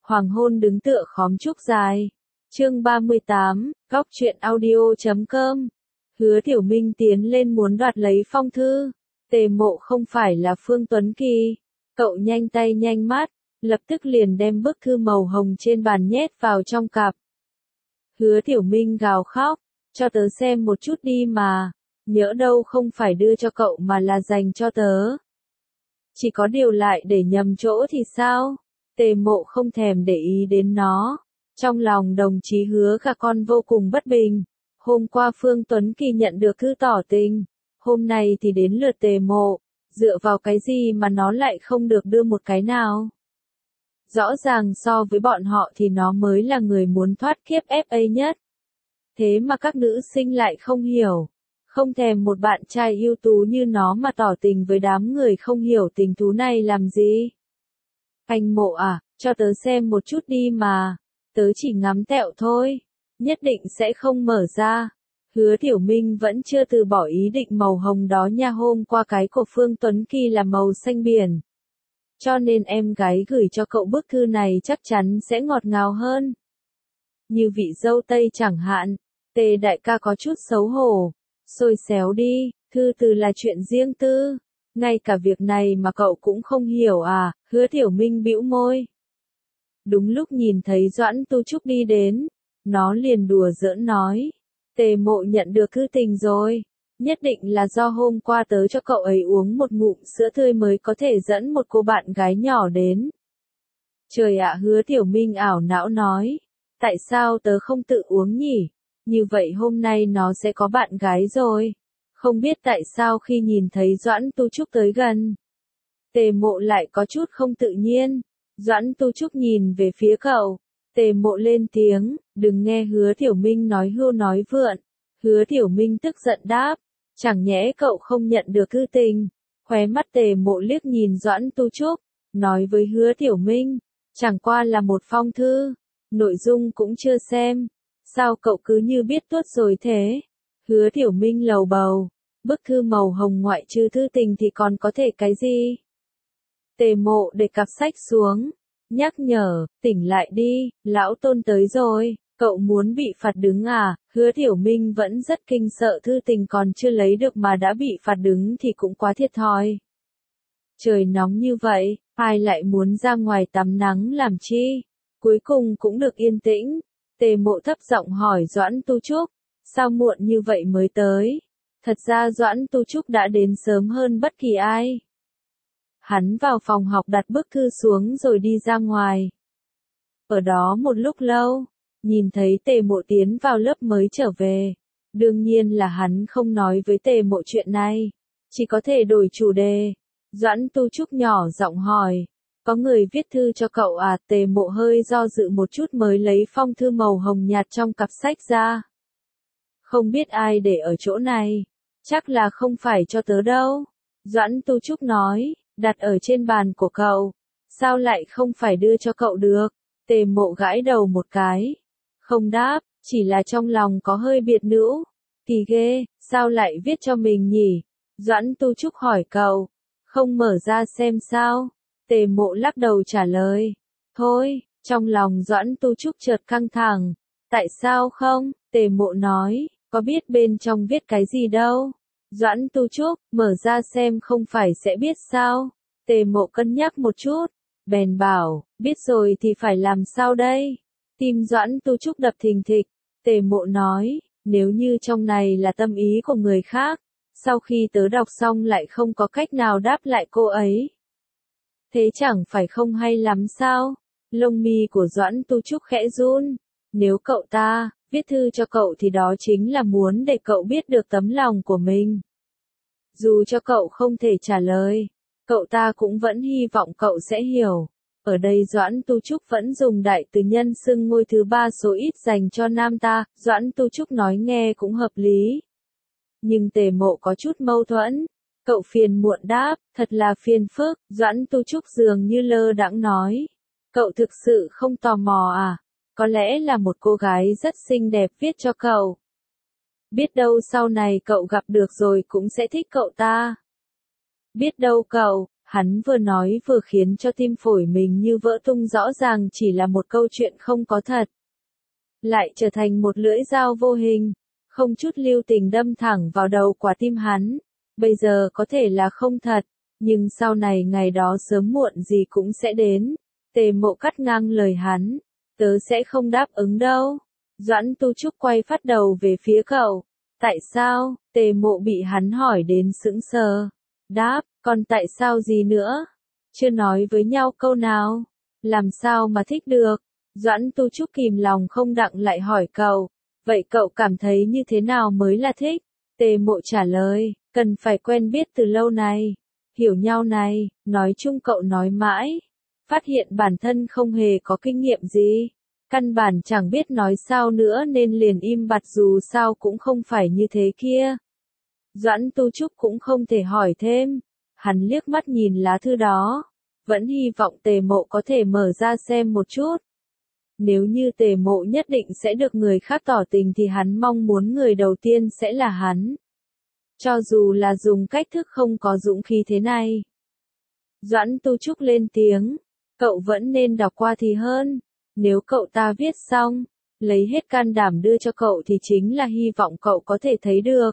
Hoàng hôn đứng tựa khóm trúc dài. Chương 38, góc truyện audio.com. Hứa Tiểu Minh tiến lên muốn đoạt lấy phong thư. Tề Mộ không phải là Phương Tuấn Kỳ. Cậu nhanh tay nhanh mắt, lập tức liền đem bức thư màu hồng trên bàn nhét vào trong cặp. Hứa Tiểu Minh gào khóc, cho tớ xem một chút đi mà, nhỡ đâu không phải đưa cho cậu mà là dành cho tớ. Chỉ có điều lại để nhầm chỗ thì sao? Tề Mộ không thèm để ý đến nó. Trong lòng đồng chí Hứa cả con vô cùng bất bình. Hôm qua Phương Tuấn Kỳ nhận được thư tỏ tình. Hôm nay thì đến lượt Tề Mộ. Dựa vào cái gì mà nó lại không được đưa một cái nào? Rõ ràng so với bọn họ thì nó mới là người muốn thoát kiếp FA nhất. Thế mà các nữ sinh lại không hiểu. Không thèm một bạn trai ưu tú như nó mà tỏ tình với đám người không hiểu tình thú này làm gì? Anh Mộ à, cho tớ xem một chút đi mà. Tớ chỉ ngắm tẹo thôi. Nhất định sẽ không mở ra. Hứa Tiểu Minh vẫn chưa từ bỏ ý định màu hồng đó nha. Hôm qua cái của Phương Tuấn Kỳ là màu xanh biển. Cho nên em gái gửi cho cậu bức thư này chắc chắn sẽ ngọt ngào hơn. Như vị dâu Tây chẳng hạn. Tề đại ca có chút xấu hổ. Xôi xéo đi, thư từ là chuyện riêng tư. Ngay cả việc này mà cậu cũng không hiểu à? Hứa Tiểu Minh bĩu môi. Đúng lúc nhìn thấy Doãn Tu Trúc đi đến, nó liền đùa giỡn nói. Tề Mộ nhận được thư tình rồi. Nhất định là do hôm qua tớ cho cậu ấy uống một ngụm sữa tươi mới có thể dẫn một cô bạn gái nhỏ đến. Trời ạ, Hứa Tiểu Minh ảo não nói. Tại sao tớ không tự uống nhỉ? Như vậy hôm nay nó sẽ có bạn gái rồi. Không biết tại sao khi nhìn thấy Doãn Tu Trúc tới gần, Tề Mộ lại có chút không tự nhiên. Doãn Tu Trúc nhìn về phía cậu. Tề Mộ lên tiếng, đừng nghe Hứa Tiểu Minh nói hưu nói vượn. Hứa Tiểu Minh tức giận đáp, chẳng nhẽ cậu không nhận được thư tình. Khóe mắt Tề Mộ liếc nhìn Doãn Tu Trúc, nói với Hứa Tiểu Minh, chẳng qua là một phong thư, nội dung cũng chưa xem. Sao cậu cứ như biết tuốt rồi thế? Hứa Tiểu Minh lầu bầu, bức thư màu hồng ngoại trừ thư tình thì còn có thể cái gì? Tề Mộ để cặp sách xuống, nhắc nhở, tỉnh lại đi, lão Tôn tới rồi, cậu muốn bị phạt đứng à? Hứa Tiểu Minh vẫn rất kinh sợ, thư tình còn chưa lấy được mà đã bị phạt đứng thì cũng quá thiệt thòi. Trời nóng như vậy, ai lại muốn ra ngoài tắm nắng làm chi? Cuối cùng cũng được yên tĩnh. Tề Mộ thấp giọng hỏi Doãn Tu Trúc, sao muộn như vậy mới tới? Thật ra Doãn Tu Trúc đã đến sớm hơn bất kỳ ai. Hắn vào phòng học đặt bức thư xuống rồi đi ra ngoài. Ở đó một lúc lâu, nhìn thấy Tề Mộ tiến vào lớp mới trở về. Đương nhiên là hắn không nói với Tề Mộ chuyện này, chỉ có thể đổi chủ đề. Doãn Tu Trúc nhỏ giọng hỏi, có người viết thư cho cậu à? Tề Mộ hơi do dự một chút mới lấy phong thư màu hồng nhạt trong cặp sách ra. Không biết ai để ở chỗ này, chắc là không phải cho tớ đâu. Doãn Tu Trúc nói, đặt ở trên bàn của cậu, sao lại không phải đưa cho cậu được? Tề Mộ gãi đầu một cái, không đáp, chỉ là trong lòng có hơi biệt nữ. Kỳ ghê, sao lại viết cho mình nhỉ? Doãn Tu Trúc hỏi cậu, không mở ra xem sao? Tề Mộ lắc đầu trả lời, thôi. Trong lòng Doãn Tu Trúc chợt căng thẳng, tại sao không? Tề Mộ nói, có biết bên trong viết cái gì đâu. Doãn Tu Trúc, mở ra xem không phải sẽ biết sao? Tề Mộ cân nhắc một chút, bèn bảo, biết rồi thì phải làm sao đây? Tim Doãn Tu Trúc đập thình thịch. Tề Mộ nói, nếu như trong này là tâm ý của người khác, sau khi tớ đọc xong lại không có cách nào đáp lại cô ấy, thế chẳng phải không hay lắm sao? Lông mi của Doãn Tu Trúc khẽ run. Nếu cậu ta viết thư cho cậu thì đó chính là muốn để cậu biết được tấm lòng của mình. Dù cho cậu không thể trả lời, cậu ta cũng vẫn hy vọng cậu sẽ hiểu. Ở đây Doãn Tu Trúc vẫn dùng đại từ nhân xưng ngôi thứ ba số ít dành cho nam ta. Doãn Tu Trúc nói nghe cũng hợp lý. Nhưng Tề Mộ có chút mâu thuẫn. Cậu phiền muộn đáp, thật là phiền phức. Doãn Tu Trúc dường như lơ đãng nói, cậu thực sự không tò mò à? Có lẽ là một cô gái rất xinh đẹp viết cho cậu. Biết đâu sau này cậu gặp được rồi cũng sẽ thích cậu ta. Biết đâu cậu Hắn vừa nói vừa khiến cho tim phổi mình như vỡ tung, rõ ràng chỉ là một câu chuyện không có thật. Lại trở thành một lưỡi dao vô hình, không chút lưu tình đâm thẳng vào đầu quả tim hắn. Bây giờ có thể là không thật, nhưng sau này ngày đó sớm muộn gì cũng sẽ đến. Tề Mộ cắt ngang lời hắn. Tớ sẽ không đáp ứng đâu. Doãn Tu Trúc quay phát đầu về phía cậu. Tại sao? Tề Mộ bị hắn hỏi đến sững sờ. Đáp, còn tại sao gì nữa? Chưa nói với nhau câu nào. Làm sao mà thích được? Doãn Tu Trúc kìm lòng không đặng lại hỏi cậu. Vậy cậu cảm thấy như thế nào mới là thích? Tề Mộ trả lời, cần phải quen biết từ lâu này. Hiểu nhau này, nói chung cậu nói mãi. Phát hiện bản thân không hề có kinh nghiệm gì. Căn bản chẳng biết nói sao nữa nên liền im bặt, dù sao cũng không phải như thế kia. Doãn Tu Trúc cũng không thể hỏi thêm. Hắn liếc mắt nhìn lá thư đó. Vẫn hy vọng Tề Mộ có thể mở ra xem một chút. Nếu như Tề Mộ nhất định sẽ được người khác tỏ tình thì hắn mong muốn người đầu tiên sẽ là hắn. Cho dù là dùng cách thức không có dũng khí thế này. Doãn Tu Trúc lên tiếng. Cậu vẫn nên đọc qua thì hơn. Nếu cậu ta viết xong, lấy hết can đảm đưa cho cậu thì chính là hy vọng cậu có thể thấy được.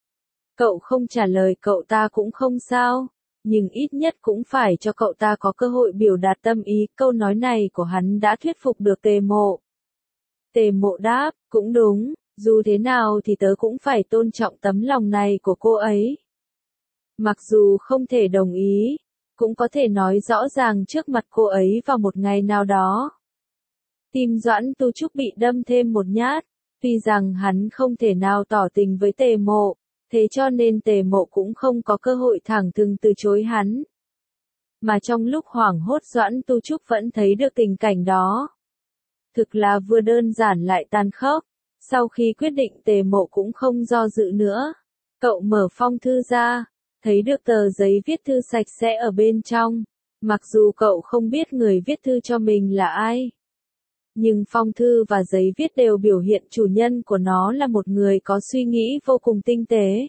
Cậu không trả lời cậu ta cũng không sao. Nhưng ít nhất cũng phải cho cậu ta có cơ hội biểu đạt tâm ý. Câu nói này của hắn đã thuyết phục được Tề Mộ. Tề Mộ đáp, cũng đúng, dù thế nào thì tớ cũng phải tôn trọng tấm lòng này của cô ấy. Mặc dù không thể đồng ý, cũng có thể nói rõ ràng trước mặt cô ấy vào một ngày nào đó. Tim Doãn Tu Trúc bị đâm thêm một nhát, tuy rằng hắn không thể nào tỏ tình với Tề Mộ, thế cho nên Tề Mộ cũng không có cơ hội thẳng thừng từ chối hắn. Mà trong lúc hoảng hốt Doãn Tu Trúc vẫn thấy được tình cảnh đó. Thực là vừa đơn giản lại tàn khốc. Sau khi quyết định Tề Mộ cũng không do dự nữa. Cậu mở phong thư ra, thấy được tờ giấy viết thư sạch sẽ ở bên trong. Mặc dù cậu không biết người viết thư cho mình là ai. Nhưng phong thư và giấy viết đều biểu hiện chủ nhân của nó là một người có suy nghĩ vô cùng tinh tế.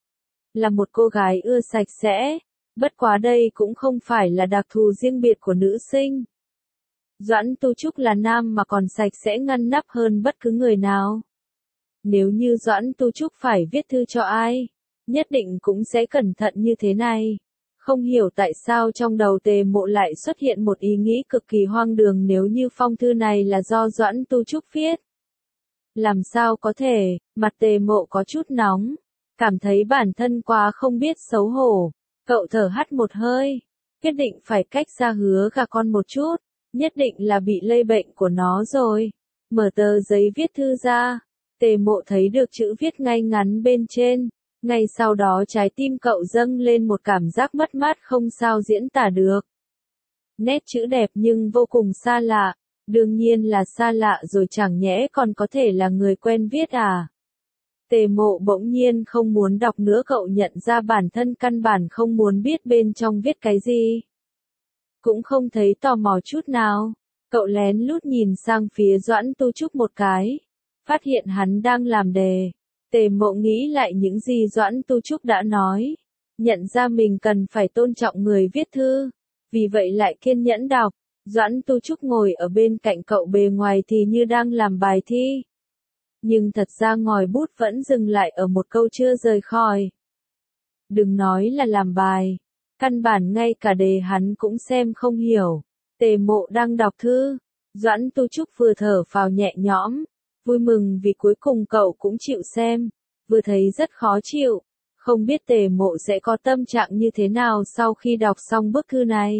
Là một cô gái ưa sạch sẽ. Bất quá đây cũng không phải là đặc thù riêng biệt của nữ sinh. Doãn Tu Trúc là nam mà còn sạch sẽ ngăn nắp hơn bất cứ người nào. Nếu như Doãn Tu Trúc phải viết thư cho ai, nhất định cũng sẽ cẩn thận như thế này. Không hiểu tại sao trong đầu Tề Mộ lại xuất hiện một ý nghĩ cực kỳ hoang đường nếu như phong thư này là do Doãn Tu Trúc viết. Làm sao có thể, mặt Tề Mộ có chút nóng, cảm thấy bản thân quá không biết xấu hổ. Cậu thở hắt một hơi, quyết định phải cách xa Hứa Gà Con một chút, nhất định là bị lây bệnh của nó rồi. Mở tờ giấy viết thư ra, Tề Mộ thấy được chữ viết ngay ngắn bên trên. Ngay sau đó trái tim cậu dâng lên một cảm giác mất mát không sao diễn tả được. Nét chữ đẹp nhưng vô cùng xa lạ. Đương nhiên là xa lạ rồi, chẳng nhẽ còn có thể là người quen viết à? Tề Mộ bỗng nhiên không muốn đọc nữa, cậu nhận ra bản thân căn bản không muốn biết bên trong viết cái gì. Cũng không thấy tò mò chút nào. Cậu lén lút nhìn sang phía Doãn Tu Trúc một cái. Phát hiện hắn đang làm đề. Tề Mộ nghĩ lại những gì Doãn Tu Trúc đã nói. Nhận ra mình cần phải tôn trọng người viết thư. Vì vậy lại kiên nhẫn đọc. Doãn Tu Trúc ngồi ở bên cạnh cậu, bề ngoài thì như đang làm bài thi. Nhưng thật ra ngòi bút vẫn dừng lại ở một câu chưa rời khỏi. Đừng nói là làm bài. Căn bản ngay cả đề hắn cũng xem không hiểu. Tề Mộ đang đọc thư. Doãn Tu Trúc vừa thở phào nhẹ nhõm. Vui mừng vì cuối cùng cậu cũng chịu xem. Vừa thấy rất khó chịu. Không biết Tề Mộ sẽ có tâm trạng như thế nào sau khi đọc xong bức thư này.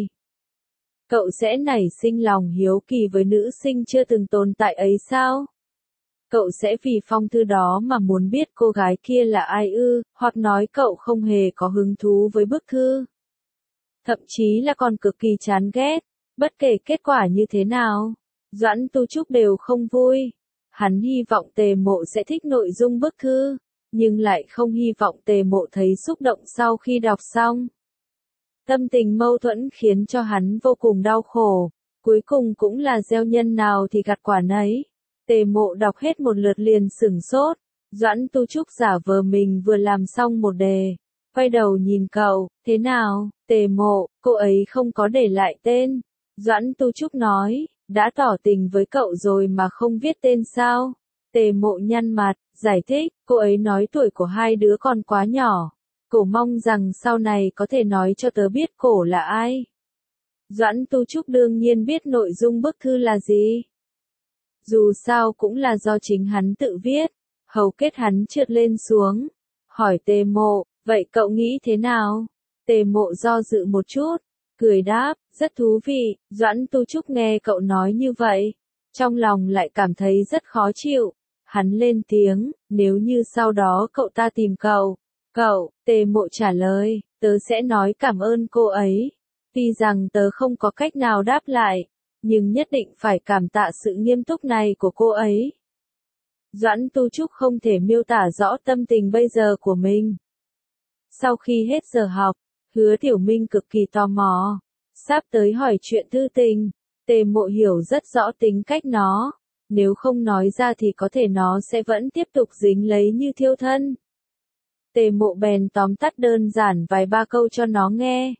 Cậu sẽ nảy sinh lòng hiếu kỳ với nữ sinh chưa từng tồn tại ấy sao? Cậu sẽ vì phong thư đó mà muốn biết cô gái kia là ai ư, hoặc nói cậu không hề có hứng thú với bức thư. Thậm chí là còn cực kỳ chán ghét, bất kể kết quả như thế nào, Doãn Tu Trúc đều không vui. Hắn hy vọng Tề Mộ sẽ thích nội dung bức thư, nhưng lại không hy vọng Tề Mộ thấy xúc động sau khi đọc xong. Tâm tình mâu thuẫn khiến cho hắn vô cùng đau khổ, cuối cùng cũng là gieo nhân nào thì gặt quả nấy. Tề Mộ đọc hết một lượt liền sửng sốt, Doãn Tu Trúc giả vờ mình vừa làm xong một đề. quay đầu nhìn cậu, thế nào, Tề Mộ, cô ấy không có để lại tên. Doãn Tu Trúc nói, đã tỏ tình với cậu rồi mà không viết tên sao? Tề Mộ nhăn mặt, giải thích, cô ấy nói tuổi của hai đứa còn quá nhỏ. Cổ mong rằng sau này có thể nói cho tớ biết cổ là ai. Doãn Tu Trúc đương nhiên biết nội dung bức thư là gì. Dù sao cũng là do chính hắn tự viết. Hầu kết hắn trượt lên xuống. Hỏi Tề Mộ, vậy cậu nghĩ thế nào? Tề Mộ do dự một chút. Cười đáp, rất thú vị. Doãn Tu Trúc nghe cậu nói như vậy. Trong lòng lại cảm thấy rất khó chịu. Hắn lên tiếng, nếu như sau đó cậu ta tìm cậu. Cậu, Tề Mộ trả lời, tớ sẽ nói cảm ơn cô ấy. Tuy rằng tớ không có cách nào đáp lại, nhưng nhất định phải cảm tạ sự nghiêm túc này của cô ấy. Doãn Tu Trúc không thể miêu tả rõ tâm tình bây giờ của mình. Sau khi hết giờ học, Hứa Tiểu Minh cực kỳ tò mò. Sắp tới hỏi chuyện thư tình, Tề Mộ hiểu rất rõ tính cách nó. Nếu không nói ra thì có thể nó sẽ vẫn tiếp tục dính lấy như thiêu thân. Tề Mộ bèn tóm tắt đơn giản vài ba câu cho nó nghe.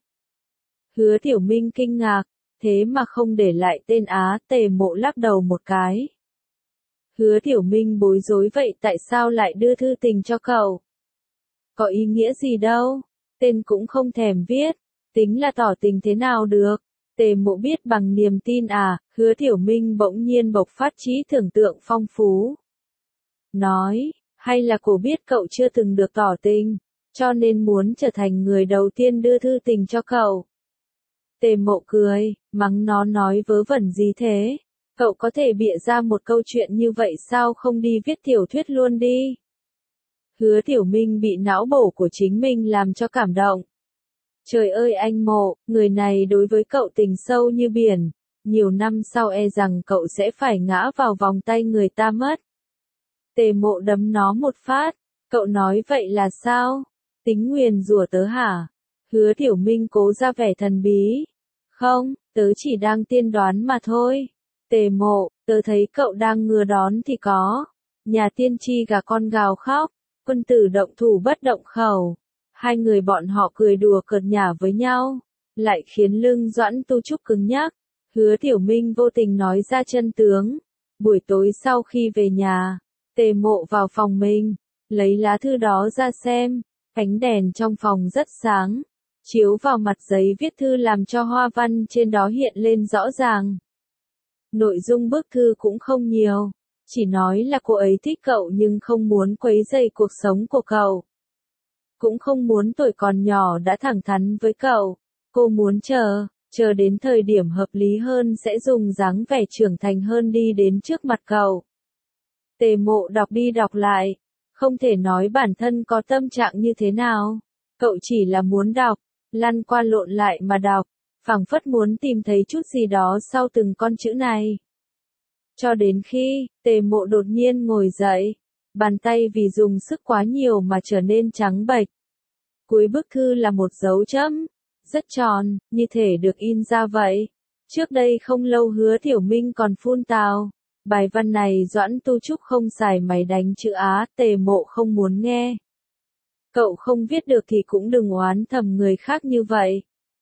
Hứa Tiểu Minh kinh ngạc, thế mà không để lại tên á, Tề Mộ lắc đầu một cái. Hứa Tiểu Minh bối rối, vậy tại sao lại đưa thư tình cho cậu? Có ý nghĩa gì đâu, tên cũng không thèm viết, tính là tỏ tình thế nào được. Tề Mộ biết bằng niềm tin à, Hứa Tiểu Minh bỗng nhiên bộc phát trí tưởng tượng phong phú. Nói, hay là cô biết cậu chưa từng được tỏ tình, cho nên muốn trở thành người đầu tiên đưa thư tình cho cậu. Tề Mộ cười, mắng nó nói vớ vẩn gì thế? Cậu có thể bịa ra một câu chuyện như vậy sao không đi viết tiểu thuyết luôn đi? Hứa Tiểu Minh bị não bổ của chính mình làm cho cảm động. Trời ơi anh Mộ, người này đối với cậu tình sâu như biển. Nhiều năm sau e rằng cậu sẽ phải ngã vào vòng tay người ta mất. Tề Mộ đấm nó một phát. Cậu nói vậy là sao? Tính nguyền rủa tớ hả? Hứa Tiểu Minh cố ra vẻ thần bí. Không, tớ chỉ đang tiên đoán mà thôi. Tề Mộ, tớ thấy cậu đang ngừa đón thì có. Nhà tiên tri gà con gào khóc, quân tử động thủ bất động khẩu. Hai người bọn họ cười đùa cợt nhả với nhau, lại khiến lưng Doãn Tu Trúc cứng nhắc. Hứa Tiểu Minh vô tình nói ra chân tướng. Buổi tối sau khi về nhà, Tề Mộ vào phòng mình, lấy lá thư đó ra xem. Ánh đèn trong phòng rất sáng, chiếu vào mặt giấy viết thư làm cho hoa văn trên đó hiện lên rõ ràng. Nội dung bức thư cũng không nhiều, chỉ nói là cô ấy thích cậu nhưng không muốn quấy rầy cuộc sống của cậu. Cũng không muốn tuổi còn nhỏ đã thẳng thắn với cậu. Cô muốn chờ đến thời điểm hợp lý hơn sẽ dùng dáng vẻ trưởng thành hơn đi đến trước mặt cậu. Tề Mộ đọc đi đọc lại, không thể nói bản thân có tâm trạng như thế nào. Cậu chỉ là muốn đọc, lăn qua lộn lại mà đọc, phảng phất muốn tìm thấy chút gì đó sau từng con chữ này. Cho đến khi, Tề Mộ đột nhiên ngồi dậy, bàn tay vì dùng sức quá nhiều mà trở nên trắng bệch. Cuối bức thư là một dấu chấm, rất tròn, như thể được in ra vậy. Trước đây không lâu Hứa Tiểu Minh còn phun tào. Bài văn này Doãn Tu Trúc không xài máy đánh chữ Á, Tề Mộ không muốn nghe. Cậu không viết được thì cũng đừng oán thầm người khác như vậy.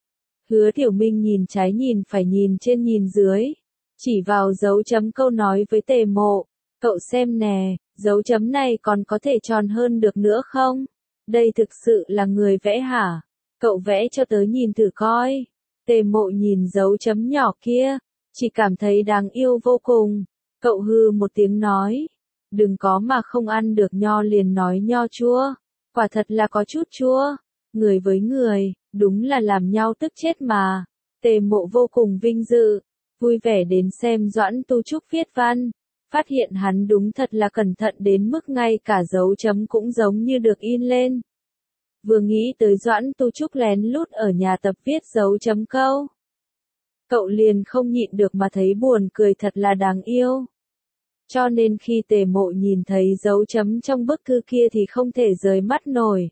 Hứa Tiểu Minh nhìn trái nhìn phải nhìn trên nhìn dưới, chỉ vào dấu chấm câu nói với Tề Mộ. Cậu xem nè, dấu chấm này còn có thể tròn hơn được nữa không? Đây thực sự là người vẽ hả? Cậu vẽ cho tớ nhìn thử coi. Tề Mộ nhìn dấu chấm nhỏ kia, chỉ cảm thấy đáng yêu vô cùng. Cậu hừ một tiếng nói, đừng có mà không ăn được nho liền nói nho chua. Quả thật là có chút chua. Người với người, đúng là làm nhau tức chết mà. Tề Mộ vô cùng vinh dự, vui vẻ đến xem Doãn Tu Trúc viết văn. Phát hiện hắn đúng thật là cẩn thận đến mức ngay cả dấu chấm cũng giống như được in lên. Vừa nghĩ tới Doãn Tu Trúc lén lút ở nhà tập viết dấu chấm câu, cậu liền không nhịn được mà thấy buồn cười, thật là đáng yêu. Cho nên khi Tề Mộ nhìn thấy dấu chấm trong bức thư kia thì không thể rời mắt nổi.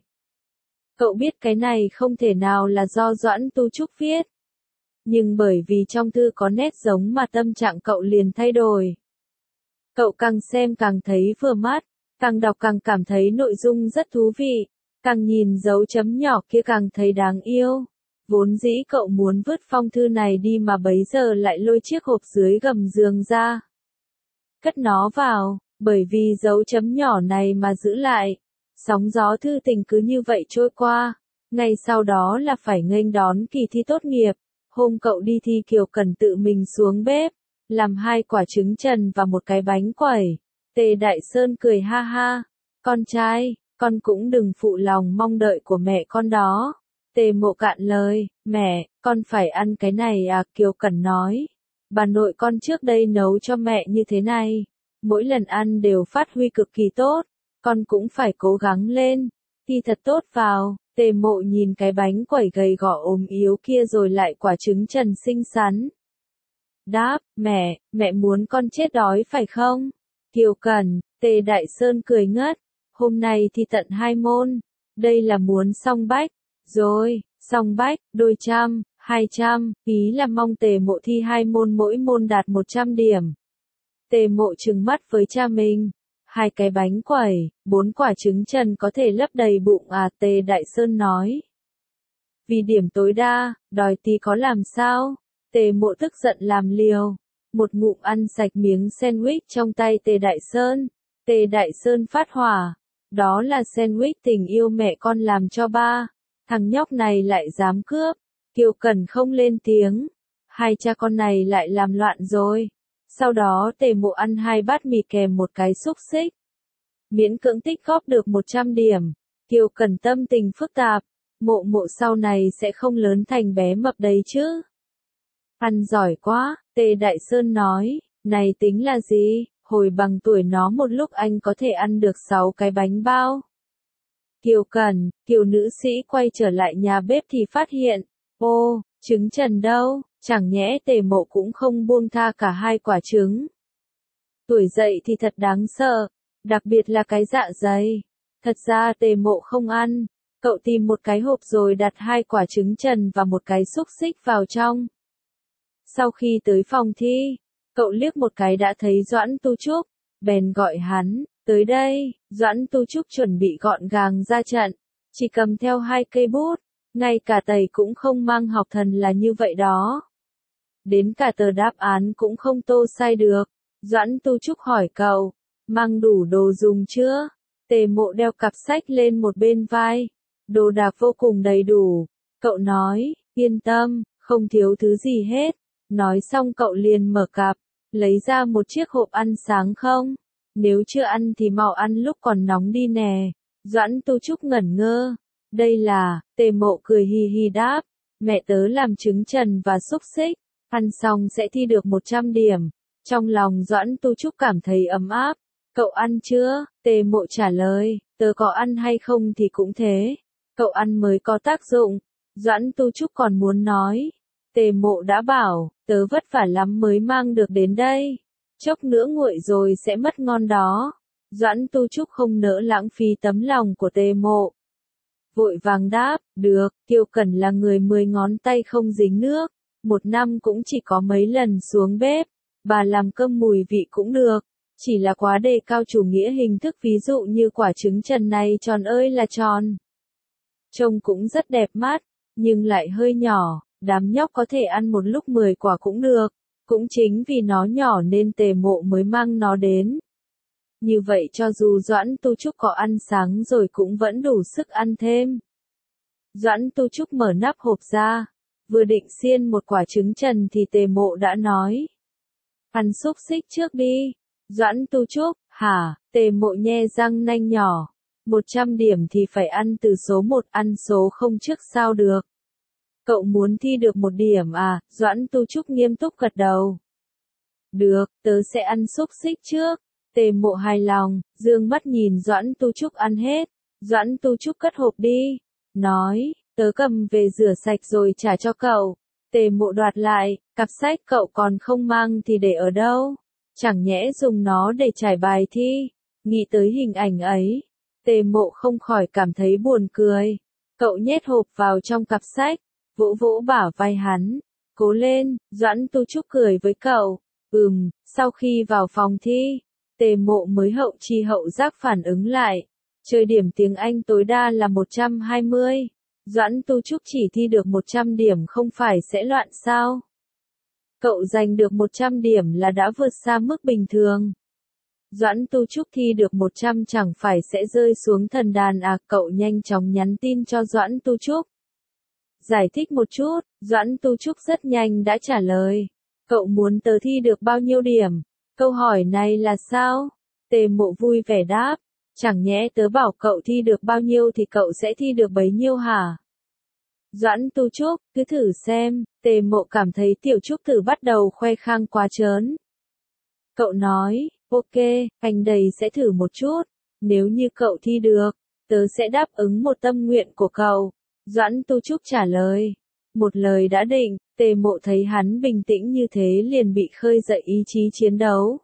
Cậu biết cái này không thể nào là do Doãn Tu Trúc viết. Nhưng bởi vì trong thư có nét giống mà tâm trạng cậu liền thay đổi. Cậu càng xem càng thấy vừa mắt, càng đọc càng cảm thấy nội dung rất thú vị. Càng nhìn dấu chấm nhỏ kia càng thấy đáng yêu. Vốn dĩ cậu muốn vứt phong thư này đi mà bấy giờ lại lôi chiếc hộp dưới gầm giường ra. Cất nó vào, bởi vì dấu chấm nhỏ này mà giữ lại. Sóng gió thư tình cứ như vậy trôi qua. Ngày sau đó là phải nghênh đón kỳ thi tốt nghiệp. Hôm cậu đi thi Kiều Cần tự mình xuống bếp, làm 2 quả trứng trần và một cái bánh quẩy. Tề Đại Sơn cười ha ha. Con trai, con cũng đừng phụ lòng mong đợi của mẹ con đó. Tề Mộ cạn lời, mẹ, con phải ăn cái này à, Kiều Cần nói. Bà nội con trước đây nấu cho mẹ như thế này. Mỗi lần ăn đều phát huy cực kỳ tốt. Con cũng phải cố gắng lên. Thi thật tốt vào. Tề Mộ nhìn cái bánh quẩy gầy gò ốm yếu kia rồi lại quả trứng trần xinh xắn. Đáp, mẹ muốn con chết đói phải không? Kiều Cần, Tề Đại Sơn cười ngất. Hôm nay thi tận 2 môn. Đây là muốn xong bách. Rồi, xong bách, đôi trăm, 200, ý là mong Tề Mộ thi 2 môn mỗi môn đạt 100 điểm. Tề Mộ trừng mắt với cha mình. 2 cái bánh quẩy, 4 quả trứng trần có thể lấp đầy bụng à, Tề Đại Sơn nói. Vì điểm tối đa, đòi tí có làm sao? Tề Mộ tức giận làm liều. Một ngụm ăn sạch miếng sandwich trong tay Tề Đại Sơn. Tề Đại Sơn phát hỏa. Đó là sandwich tình yêu mẹ con làm cho ba. Thằng nhóc này lại dám cướp. Kiều Cần không lên tiếng. 2 cha con này lại làm loạn rồi. Sau đó Tề Mộ ăn 2 bát mì kèm một cái xúc xích. Miễn cưỡng tích góp được 100 điểm. Kiều Cần tâm tình phức tạp. Mộ sau này sẽ không lớn thành bé mập đấy chứ. Ăn giỏi quá, Tề Đại Sơn nói. Này tính là gì? Hồi bằng tuổi nó một lúc anh có thể ăn được 6 cái bánh bao. Kiều Cần, Kiều nữ sĩ quay trở lại nhà bếp thì phát hiện. Ô, trứng trần đâu? Chẳng nhẽ Tề Mộ cũng không buông tha cả 2 quả trứng. Tuổi dậy thì thật đáng sợ, đặc biệt là cái dạ dày. Thật ra Tề Mộ không ăn, cậu tìm một cái hộp rồi đặt 2 quả trứng trần và một cái xúc xích vào trong. Sau khi tới phòng thi, cậu liếc một cái đã thấy Doãn Tu Trúc, bèn gọi hắn, tới đây. Doãn Tu Trúc chuẩn bị gọn gàng ra trận, chỉ cầm theo 2 cây bút, ngay cả tẩy cũng không mang, học thần là như vậy đó. Đến cả tờ đáp án cũng không tô sai được. Doãn Tu Trúc hỏi cậu, mang đủ đồ dùng chưa? Tề Mộ đeo cặp sách lên một bên vai, đồ đạc vô cùng đầy đủ. Cậu nói, yên tâm, không thiếu thứ gì hết. Nói xong cậu liền mở cặp, lấy ra một chiếc hộp ăn sáng không? Nếu chưa ăn thì mau ăn lúc còn nóng đi nè. Doãn Tu Trúc ngẩn ngơ. Đây là, Tề Mộ cười hì hì đáp, mẹ tớ làm trứng trần và xúc xích. Ăn xong sẽ thi được 100 điểm. Trong lòng Doãn Tu Trúc cảm thấy ấm áp. Cậu ăn chưa? Tề Mộ trả lời, tớ có ăn hay không thì cũng thế. Cậu ăn mới có tác dụng. Doãn Tu Trúc còn muốn nói. Tề Mộ đã bảo, tớ vất vả lắm mới mang được đến đây. Chốc nữa nguội rồi sẽ mất ngon đó. Doãn Tu Trúc không nỡ lãng phí tấm lòng của Tề Mộ. Vội vàng đáp, được, Kiều Cần là người 10 ngón tay không dính nước. 1 năm cũng chỉ có mấy lần xuống bếp. Bà làm cơm mùi vị cũng được. Chỉ là quá đề cao chủ nghĩa hình thức, ví dụ như quả trứng trần này tròn ơi là tròn. Trông cũng rất đẹp mắt, nhưng lại hơi nhỏ. Đám nhóc có thể ăn một lúc 10 quả cũng được. Cũng chính vì nó nhỏ nên Tề Mộ mới mang nó đến. Như vậy cho dù Doãn Tu Trúc có ăn sáng rồi cũng vẫn đủ sức ăn thêm. Doãn Tu Trúc mở nắp hộp ra. Vừa định xiên một quả trứng trần thì Tề Mộ đã nói. Ăn xúc xích trước đi. Doãn Tu Trúc, hả? Tề Mộ nhe răng nanh nhỏ. 100 điểm thì phải ăn từ số 1, ăn số 0 trước sao được. Cậu muốn thi được 1 điểm à? Doãn Tu Trúc nghiêm túc gật đầu. Được, tớ sẽ ăn xúc xích trước. Tề Mộ hài lòng, dương mắt nhìn Doãn Tu Trúc ăn hết. Doãn Tu Trúc cất hộp đi. Nói, tớ cầm về rửa sạch rồi trả cho cậu. Tề Mộ đoạt lại, cặp sách cậu còn không mang thì để ở đâu? Chẳng nhẽ dùng nó để trải bài thi? Nghĩ tới hình ảnh ấy, Tề Mộ không khỏi cảm thấy buồn cười. Cậu nhét hộp vào trong cặp sách, vỗ vỗ bả vai hắn. Cố lên, Doãn Tu Trúc cười với cậu. Sau khi vào phòng thi, Tề Mộ mới hậu chi hậu giác phản ứng lại. Chơi điểm tiếng Anh tối đa là 120. Doãn Tu Trúc chỉ thi được 100 điểm không phải sẽ loạn sao? Cậu giành được 100 điểm là đã vượt xa mức bình thường. Doãn Tu Trúc thi được 100 chẳng phải sẽ rơi xuống thần đàn à? Cậu nhanh chóng nhắn tin cho Doãn Tu Trúc. Giải thích một chút, Doãn Tu Trúc rất nhanh đã trả lời. Cậu muốn tớ thi được bao nhiêu điểm? Câu hỏi này là sao? Tề Mộ vui vẻ đáp. Chẳng nhẽ tớ bảo cậu thi được bao nhiêu thì cậu sẽ thi được bấy nhiêu hả? Doãn Tu Trúc, cứ thử xem. Tề Mộ cảm thấy Tiểu Trúc Tử bắt đầu khoe khang quá trớn. Cậu nói, ok, anh đây sẽ thử một chút. Nếu như cậu thi được, tớ sẽ đáp ứng một tâm nguyện của cậu. Doãn Tu Trúc trả lời. Một lời đã định, Tề Mộ thấy hắn bình tĩnh như thế liền bị khơi dậy ý chí chiến đấu.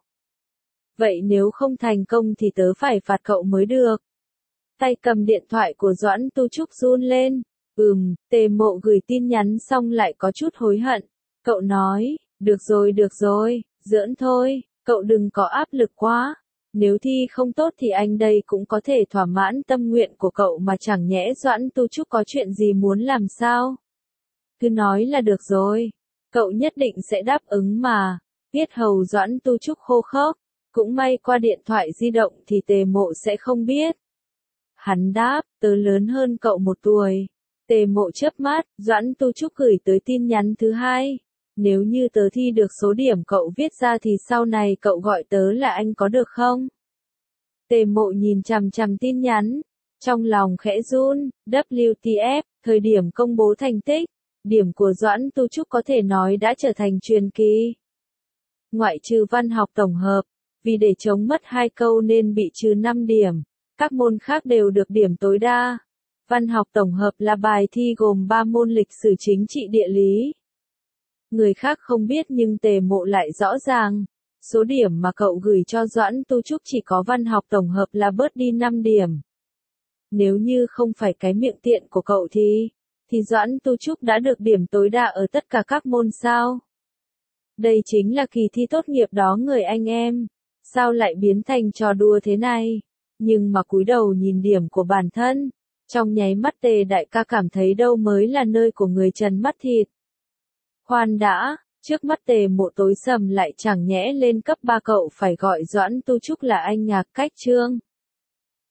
Vậy nếu không thành công thì tớ phải phạt cậu mới được. Tay cầm điện thoại của Doãn Tu Trúc run lên. Tề Mộ gửi tin nhắn xong lại có chút hối hận. Cậu nói, được rồi, giỡn thôi, cậu đừng có áp lực quá. Nếu thi không tốt thì anh đây cũng có thể thỏa mãn tâm nguyện của cậu mà chẳng nhẽ Doãn Tu Trúc có chuyện gì muốn làm sao? Cứ nói là được rồi. Cậu nhất định sẽ đáp ứng mà. Yết hầu Doãn Tu Trúc khô khốc. Cũng may qua điện thoại di động thì Tề Mộ sẽ không biết. Hắn đáp, tớ lớn hơn cậu 1 tuổi. Tề Mộ chớp mắt, Doãn Tu Trúc gửi tới tin nhắn thứ 2. Nếu như tớ thi được số điểm cậu viết ra thì sau này cậu gọi tớ là anh có được không? Tề Mộ nhìn chằm chằm tin nhắn. Trong lòng khẽ run, WTF, thời điểm công bố thành tích. Điểm của Doãn Tu Trúc có thể nói đã trở thành truyền kỳ. Ngoại trừ văn học tổng hợp, vì để chống mất 2 câu nên bị trừ 5 điểm. Các môn khác đều được điểm tối đa. Văn học tổng hợp là bài thi gồm 3 môn lịch sử chính trị địa lý. Người khác không biết nhưng Tề Mộ lại rõ ràng. Số điểm mà cậu gửi cho Doãn Tu Trúc chỉ có văn học tổng hợp là bớt đi 5 điểm. Nếu như không phải cái miệng tiện của cậu thì Doãn Tu Trúc đã được điểm tối đa ở tất cả các môn sao? Đây chính là kỳ thi tốt nghiệp đó người anh em. Sao lại biến thành trò đùa thế này? Nhưng mà cúi đầu nhìn điểm của bản thân, trong nháy mắt Tề đại ca cảm thấy đâu mới là nơi của người trần mắt thịt. Khoan đã, trước mắt Tề Mộ tối sầm lại chẳng nhẽ lên cấp 3 cậu phải gọi Doãn Tu Trúc là anh Nhạc Cách Trương.